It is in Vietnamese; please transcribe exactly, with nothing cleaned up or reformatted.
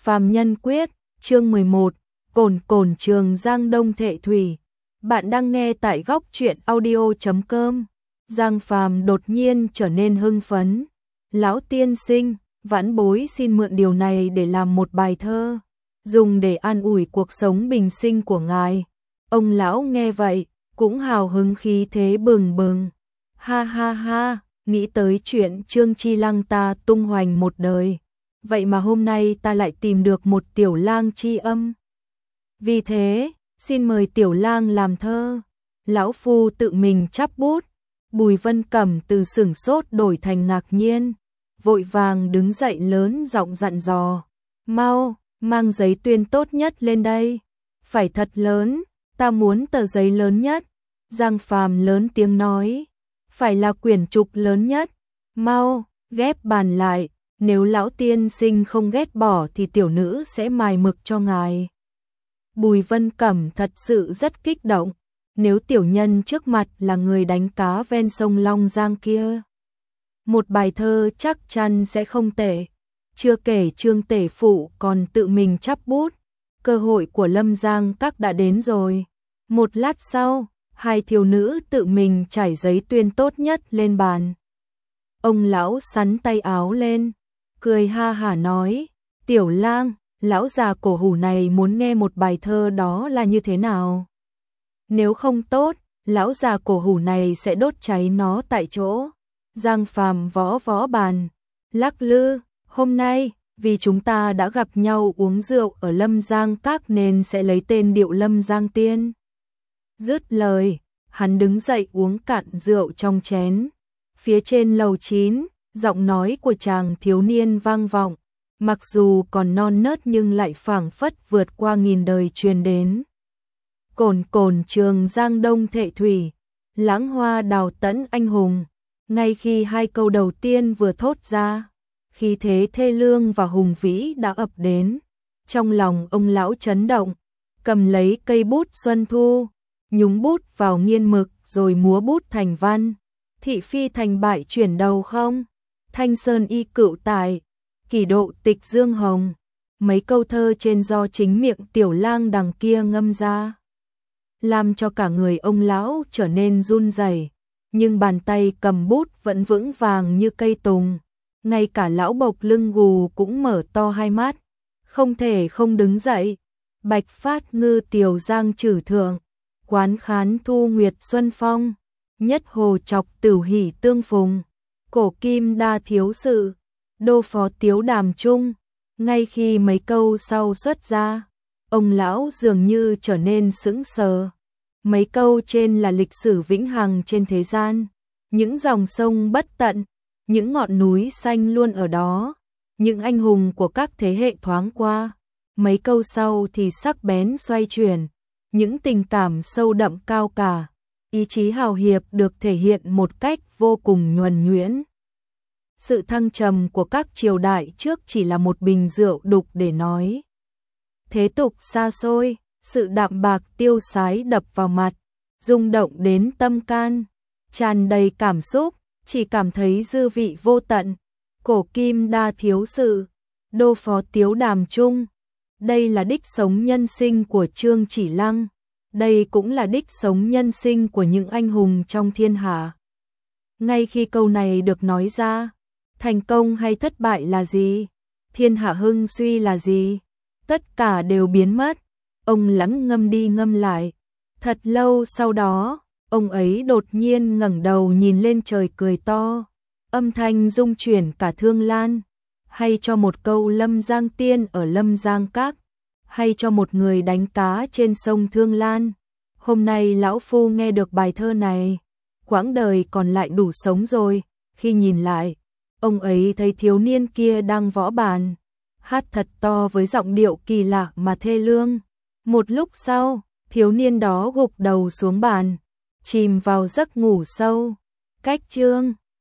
Phàm Nhân Quyết, chương mười một, Cồn Cồn Trường Giang Đông Thệ Thủy. Bạn đang nghe tại góc truyện audio chấm com. Giang Phàm đột nhiên trở nên hưng phấn. Lão tiên sinh, vãn bối xin mượn điều này để làm một bài thơ, dùng để an ủi cuộc sống bình sinh của ngài. Ông lão nghe vậy, cũng hào hứng khí thế bừng bừng. Ha ha ha, nghĩ tới chuyện Trương Chi Lăng ta tung hoành một đời. Vậy mà hôm nay ta lại tìm được một tiểu lang chi âm. Vì thế, xin mời tiểu lang làm thơ. Lão phu tự mình chắp bút. Bùi Vân Cẩm từ sửng sốt đổi thành ngạc nhiên, vội vàng đứng dậy lớn giọng dặn dò. Mau, mang giấy tuyên tốt nhất lên đây. Phải thật lớn, ta muốn tờ giấy lớn nhất. Giang Phàm lớn tiếng nói. Phải là quyển trục lớn nhất. Mau, ghép bàn lại. Nếu lão tiên sinh không ghét bỏ thì tiểu nữ sẽ mài mực cho ngài. Bùi Vân Cẩm thật sự rất kích động. Nếu tiểu nhân trước mặt là người đánh cá ven sông Long Giang kia, một bài thơ chắc chắn sẽ không tệ. Chưa kể Trương tể phụ còn tự mình chắp bút. Cơ hội của Lâm Giang Các đã đến rồi. Một lát sau, hai thiếu nữ tự mình trải giấy tuyên tốt nhất lên bàn. Ông lão sắn tay áo lên, cười ha hả nói, tiểu lang, lão già cổ hủ này muốn nghe một bài thơ đó là như thế nào? Nếu không tốt, lão già cổ hủ này sẽ đốt cháy nó tại chỗ. Giang Phàm võ võ bàn, lắc lư, hôm nay, vì chúng ta đã gặp nhau uống rượu ở Lâm Giang Các nên sẽ lấy tên điệu Lâm Giang Tiên. Dứt lời, hắn đứng dậy uống cạn rượu trong chén. Phía trên lầu chín, giọng nói của chàng thiếu niên vang vọng, mặc dù còn non nớt nhưng lại phảng phất vượt qua nghìn đời truyền đến. Cồn Cồn Trường Giang Đông Thệ Thủy, lãng hoa đào tẫn anh hùng. Ngay khi hai câu đầu tiên vừa thốt ra, khí thế thê lương và hùng vĩ đã ập đến. Trong lòng ông lão chấn động, cầm lấy cây bút xuân thu, nhúng bút vào nghiên mực rồi múa bút thành văn. Thị phi thành bại chuyển đầu không? Thanh sơn y cựu tài, kỷ độ tịch dương hồng. Mấy câu thơ trên do chính miệng tiểu lang đằng kia ngâm ra, làm cho cả người ông lão trở nên run rẩy, nhưng bàn tay cầm bút vẫn vững vàng như cây tùng. Ngay cả lão bộc lưng gù cũng mở to hai mắt, không thể không đứng dậy. Bạch phát ngư tiểu giang trử thượng, quán khán thu nguyệt xuân phong. Nhất hồ chọc tửu hỷ tương phùng, cổ kim đa thiếu sự, đô phó tiếu đàm trung. Ngay khi mấy câu sau xuất ra, ông lão dường như trở nên sững sờ. Mấy câu trên là lịch sử vĩnh hằng trên thế gian, những dòng sông bất tận, những ngọn núi xanh luôn ở đó, những anh hùng của các thế hệ thoáng qua. Mấy câu sau thì sắc bén xoay chuyển, những tình cảm sâu đậm cao cả. Ý chí hào hiệp được thể hiện một cách vô cùng nhuần nhuyễn. Sự thăng trầm của các triều đại trước chỉ là một bình rượu đục để nói. Thế tục xa xôi, sự đạm bạc tiêu sái đập vào mặt, rung động đến tâm can, tràn đầy cảm xúc, chỉ cảm thấy dư vị vô tận. Cổ kim đa thiếu sự, đô phó tiếu đàm trung. Đây là đích sống nhân sinh của Trương Chỉ Lăng. Đây cũng là đích sống nhân sinh của những anh hùng trong thiên hạ. Ngay khi câu này được nói ra, thành công hay thất bại là gì? Thiên hạ hưng suy là gì? Tất cả đều biến mất. Ông lắng ngâm đi ngâm lại. Thật lâu sau đó, ông ấy đột nhiên ngẩng đầu nhìn lên trời cười to. Âm thanh rung chuyển cả Thương Lan. Hay cho một câu Lâm Giang Tiên ở Lâm Giang Các, hay cho một người đánh cá trên sông Thương Lan. Hôm nay lão phu nghe được bài thơ này, quãng đời còn lại đủ sống rồi. Khi nhìn lại, ông ấy thấy thiếu niên kia đang võ bàn, hát thật to với giọng điệu kỳ lạ mà thê lương. Một lúc sau, thiếu niên đó gục đầu xuống bàn, chìm vào giấc ngủ sâu. Cách chương